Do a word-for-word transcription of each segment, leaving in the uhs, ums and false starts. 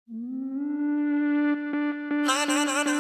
Na na na na.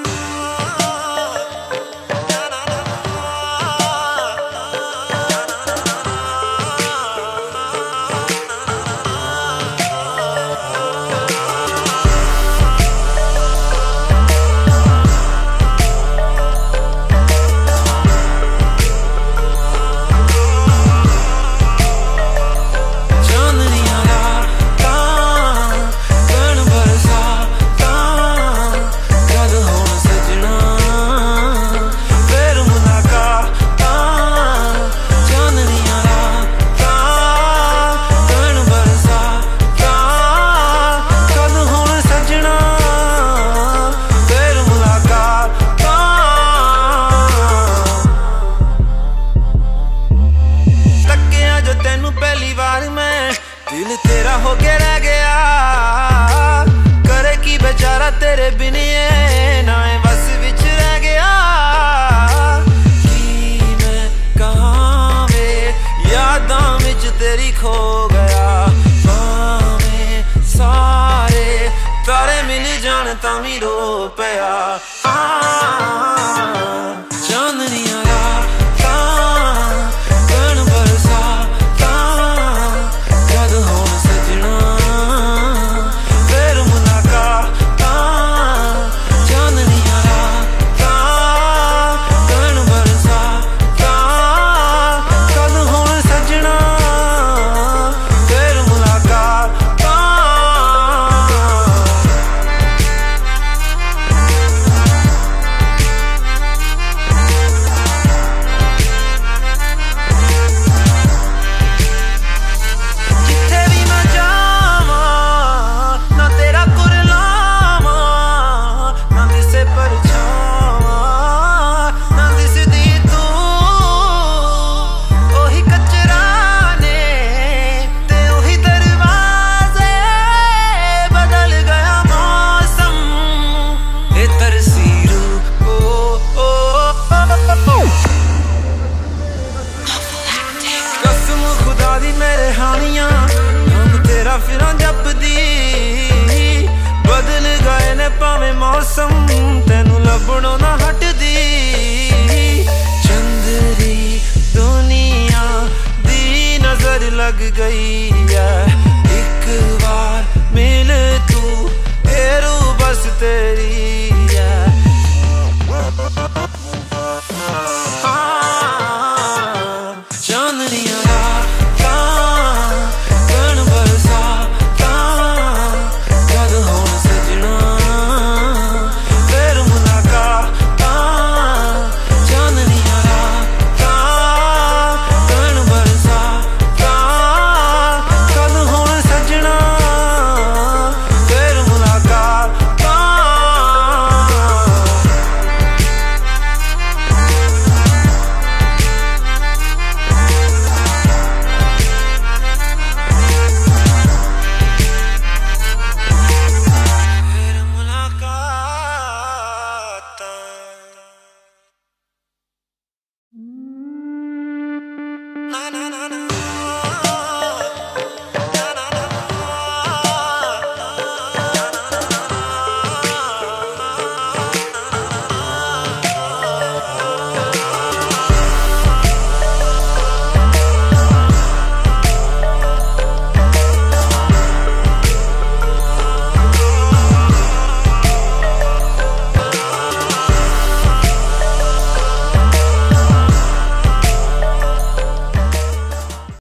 दिल तेरा होके रह गया, करे की बेचारा तेरे बिन ये ना बस विच रह गया। की मैं कहाँ वे यादां विच तेरी खो गया, भावें सारे तारे मिल जान तां वी रो पिया। चांदनियां मेरे हानियां हम तेरा फिरां जपदी, बदल गए ने भावें मौसम तेनू लभणों ना हटदी।